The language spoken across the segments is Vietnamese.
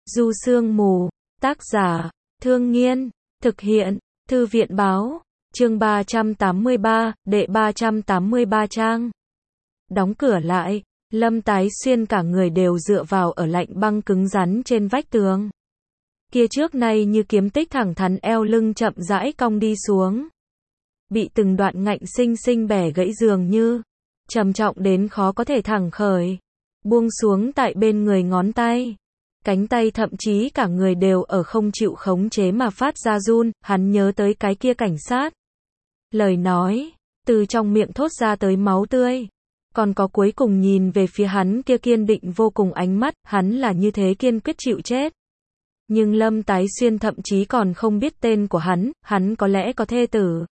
Du Sương Mù, tác giả, Thương Nghiên, thực hiện, Thư viện Báo, chương 383, đệ 383 trang. Đóng cửa lại, Lâm Tái Xuyên cả người đều dựa vào ở lạnh băng cứng rắn trên vách tường. Kia trước nay như kiếm tích thẳng thắn eo lưng chậm rãi cong đi xuống. Bị từng đoạn ngạnh xinh xinh bẻ gãy dường như, trầm trọng đến khó có thể thẳng khởi. Buông xuống tại bên người ngón tay. Cánh tay thậm chí cả người đều ở không chịu khống chế mà phát ra run, hắn nhớ tới cái kia cảnh sát. Lời nói, từ trong miệng thốt ra tới máu tươi. Còn có cuối cùng nhìn về phía hắn kia kiên định vô cùng ánh mắt, hắn là như thế kiên quyết chịu chết. Nhưng Lâm Tái Xuyên thậm chí còn không biết tên của hắn có lẽ có thê tử.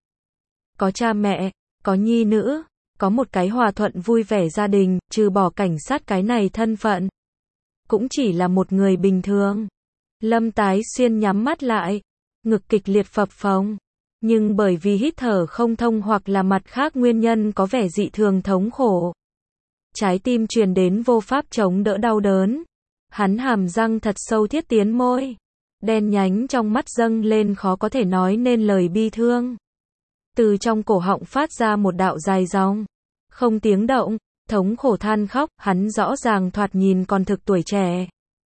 Có cha mẹ, có nhi nữ, có một cái hòa thuận vui vẻ gia đình, trừ bỏ cảnh sát cái này thân phận. Cũng chỉ là một người bình thường. Lâm Tái Xuyên nhắm mắt lại, ngực kịch liệt phập phồng. Nhưng bởi vì hít thở không thông hoặc là mặt khác nguyên nhân có vẻ dị thường thống khổ. Trái tim truyền đến vô pháp chống đỡ đau đớn. Hắn hàm răng thật sâu thiết tiến môi. Đen nhánh trong mắt dâng lên khó có thể nói nên lời bi thương. Từ trong cổ họng phát ra một đạo dài dòng. Không tiếng động, thống khổ than khóc, hắn rõ ràng thoạt nhìn còn thực tuổi trẻ.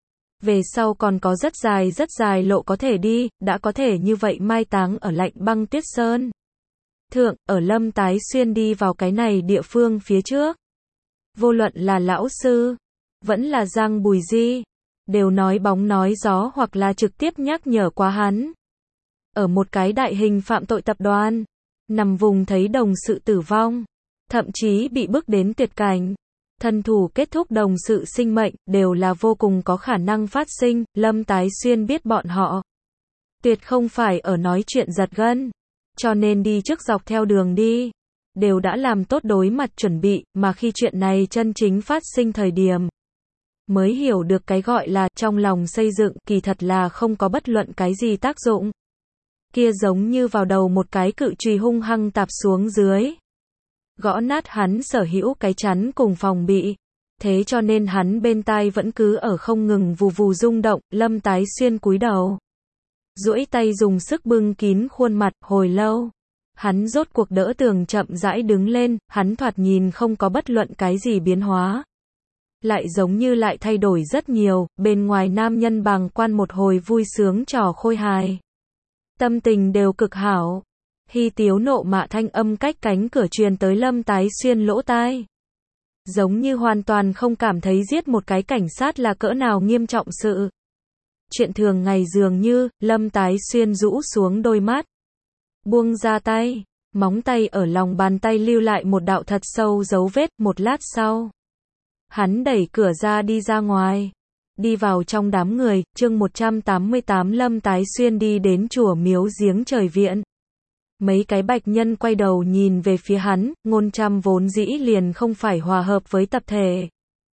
Về sau còn có rất dài lộ có thể đi, đã có thể như vậy mai táng ở lạnh băng tuyết sơn. Thượng, ở Lâm Tái Xuyên đi vào cái này địa phương phía trước. Vô luận là lão sư, vẫn là Giang Bùi Di, đều nói bóng nói gió hoặc là trực tiếp nhắc nhở qua hắn. Ở một cái đại hình phạm tội tập đoàn, nằm vùng thấy đồng sự tử vong, thậm chí bị bức đến tuyệt cảnh. Thân thủ kết thúc đồng sự sinh mệnh, đều là vô cùng có khả năng phát sinh, Lâm Tái Xuyên biết bọn họ. Tuyệt không phải ở nói chuyện giật gân, cho nên đi trước dọc theo đường đi. Đều đã làm tốt đối mặt chuẩn bị, mà khi chuyện này chân chính phát sinh thời điểm. Mới hiểu được cái gọi là trong lòng xây dựng, kỳ thật là không có bất luận cái gì tác dụng. Kia giống như vào đầu một cái cự chùy hung hăng tạp xuống dưới. Gõ nát hắn sở hữu cái chắn cùng phòng bị. Thế cho nên hắn bên tai vẫn cứ ở không ngừng vù vù rung động, Lâm Tái Xuyên cúi đầu. Duỗi tay dùng sức bưng kín khuôn mặt, hồi lâu. Hắn rốt cuộc đỡ tường chậm rãi đứng lên, hắn thoạt nhìn không có bất luận cái gì biến hóa. Lại giống như lại thay đổi rất nhiều, bên ngoài nam nhân bàng quan một hồi vui sướng trò khôi hài. Tâm tình đều cực hảo. Hy tiếu nộ mạ thanh âm cách cánh cửa truyền tới Lâm Tái Xuyên lỗ tai. Giống như hoàn toàn không cảm thấy giết một cái cảnh sát là cỡ nào nghiêm trọng sự. Chuyện thường ngày dường như, Lâm Tái Xuyên rũ xuống đôi mắt. Buông ra tay, móng tay ở lòng bàn tay lưu lại một đạo thật sâu dấu vết, một lát sau. Hắn đẩy cửa ra đi ra ngoài. Đi vào trong đám người, chương 188 Lâm Tái Xuyên đi đến chùa Miếu Giếng Trời Viện. Mấy cái bạch nhân quay đầu nhìn về phía hắn, ngôn trăm vốn dĩ liền không phải hòa hợp với tập thể.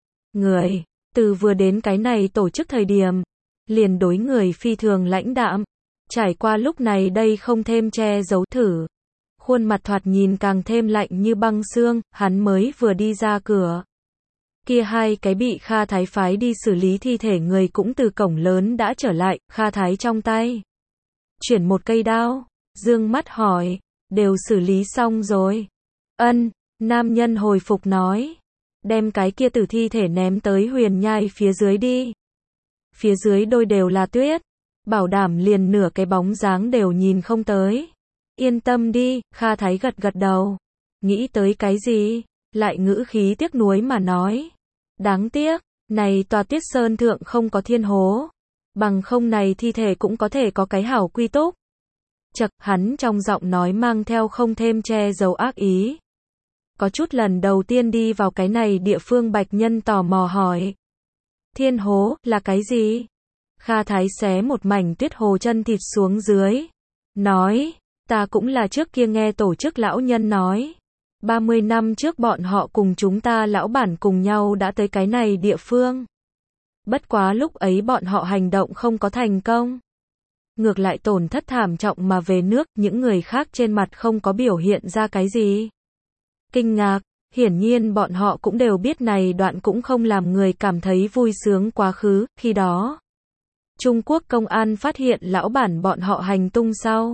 Người, từ vừa đến cái này tổ chức thời điểm, liền đối người phi thường lãnh đạm. Trải qua lúc này đây không thêm che giấu thử. Khuôn mặt thoạt nhìn càng thêm lạnh như băng xương, hắn mới vừa đi ra cửa. Kia hai cái bị Kha Thái phái đi xử lý thi thể người cũng từ cổng lớn đã trở lại, Kha Thái trong tay. Chuyển một cây đao, dương mắt hỏi, đều xử lý xong rồi. Ân, nam nhân hồi phục nói. Đem cái kia tử thi thể ném tới huyền nhai phía dưới đi. Phía dưới đôi đều là tuyết. Bảo đảm liền nửa cái bóng dáng đều nhìn không tới. Yên tâm đi, Kha Thái gật gật đầu. Nghĩ tới cái gì? Lại ngữ khí tiếc nuối mà nói. Đáng tiếc, này tòa tuyết sơn thượng không có thiên hố. Bằng không này thi thể cũng có thể có cái hảo quy túc. Chật, hắn trong giọng nói mang theo không thêm che giấu ác ý. Có chút lần đầu tiên đi vào cái này địa phương bạch nhân tò mò hỏi. Thiên hố, là cái gì? Kha Thái xé một mảnh tuyết hồ chân thịt xuống dưới. Nói, ta cũng là trước kia nghe tổ chức lão nhân nói. 30 năm trước bọn họ cùng chúng ta lão bản cùng nhau đã tới cái này địa phương. Bất quá lúc ấy bọn họ hành động không có thành công. Ngược lại tổn thất thảm trọng mà về nước, những người khác trên mặt không có biểu hiện ra cái gì. Kinh ngạc, hiển nhiên bọn họ cũng đều biết này đoạn cũng không làm người cảm thấy vui sướng quá khứ, khi đó. Trung Quốc công an phát hiện lão bản bọn họ hành tung sau.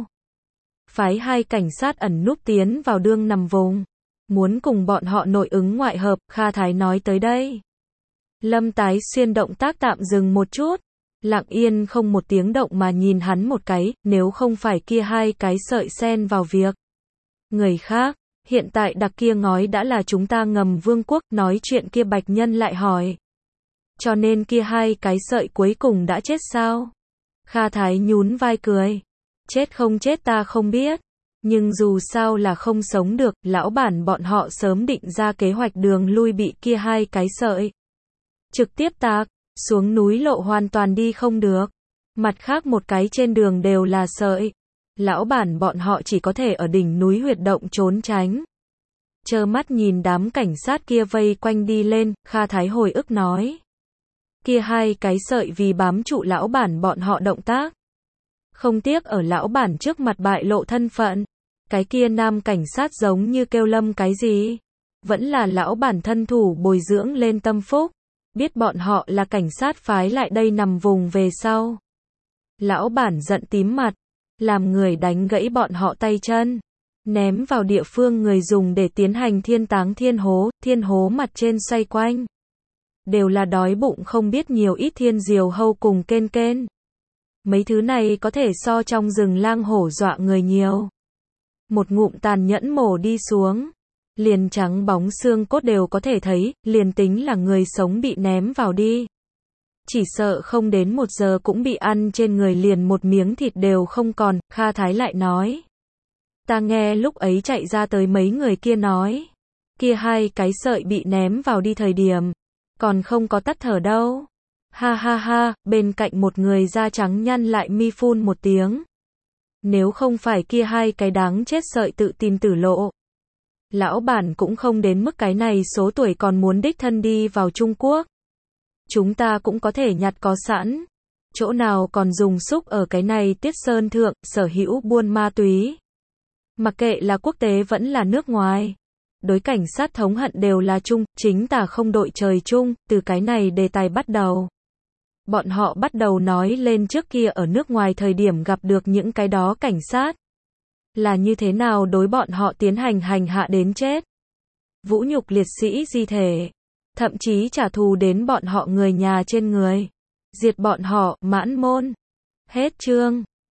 Phái 2 cảnh sát ẩn núp tiến vào đương nằm vùng. Muốn cùng bọn họ nội ứng ngoại hợp, Kha Thái nói tới đây. Lâm Tái Xuyên động tác tạm dừng một chút. Lặng yên không một tiếng động mà nhìn hắn một cái, nếu không phải kia 2 cái sợi xen vào việc. Người khác, hiện tại đặc kia ngói đã là chúng ta ngầm vương quốc, nói chuyện kia bạch nhân lại hỏi. Cho nên kia 2 cái sợi cuối cùng đã chết sao? Kha Thái nhún vai cười. Chết không chết ta không biết. Nhưng dù sao là không sống được, lão bản bọn họ sớm định ra kế hoạch đường lui bị kia 2 cái sợi. Trực tiếp tạc, xuống núi lộ hoàn toàn đi không được. Mặt khác một cái trên đường đều là sợi. Lão bản bọn họ chỉ có thể ở đỉnh núi huyệt động trốn tránh. Trơ mắt nhìn đám cảnh sát kia vây quanh đi lên, Kha Thái hồi ức nói. Kia 2 cái sợi vì bám trụ lão bản bọn họ động tác. Không tiếc ở lão bản trước mặt bại lộ thân phận. Cái kia nam cảnh sát giống như kêu Lâm cái gì? Vẫn là lão bản thân thủ bồi dưỡng lên tâm phúc. Biết bọn họ là cảnh sát phái lại đây nằm vùng về sau. Lão bản giận tím mặt. Làm người đánh gãy bọn họ tay chân. Ném vào địa phương người dùng để tiến hành thiên táng thiên hố mặt trên xoay quanh. Đều là đói bụng không biết nhiều ít thiên diều hâu cùng kên. Mấy thứ này có thể so trong rừng lang hổ dọa người nhiều. Một ngụm tàn nhẫn mổ đi xuống. Liền trắng bóng xương cốt đều có thể thấy, liền tính là người sống bị ném vào đi. Chỉ sợ không đến 1 giờ cũng bị ăn trên người liền một miếng thịt đều không còn, Kha Thái lại nói. Ta nghe lúc ấy chạy ra tới mấy người kia nói. Kia 2 cái sợi bị ném vào đi thời điểm. Còn không có tắt thở đâu. Ha ha ha, bên cạnh một người da trắng nhăn lại mi phun một tiếng. Nếu không phải kia 2 cái đáng chết sợi tự tin tử lộ. Lão bản cũng không đến mức cái này số tuổi còn muốn đích thân đi vào Trung Quốc. Chúng ta cũng có thể nhặt có sẵn. Chỗ nào còn dùng xúc ở cái này Tiết Sơn thượng, sở hữu buôn ma túy. Mặc kệ là quốc tế vẫn là nước ngoài. Đối cảnh sát thống hận đều là chung, chính tà không đội trời chung, từ cái này đề tài bắt đầu. Bọn họ bắt đầu nói lên trước kia ở nước ngoài thời điểm gặp được những cái đó cảnh sát. Là như thế nào đối bọn họ tiến hành hành hạ đến chết. Vũ nhục liệt sĩ di thể. Thậm chí trả thù đến bọn họ người nhà trên người. Diệt bọn họ, mãn môn. Hết chương.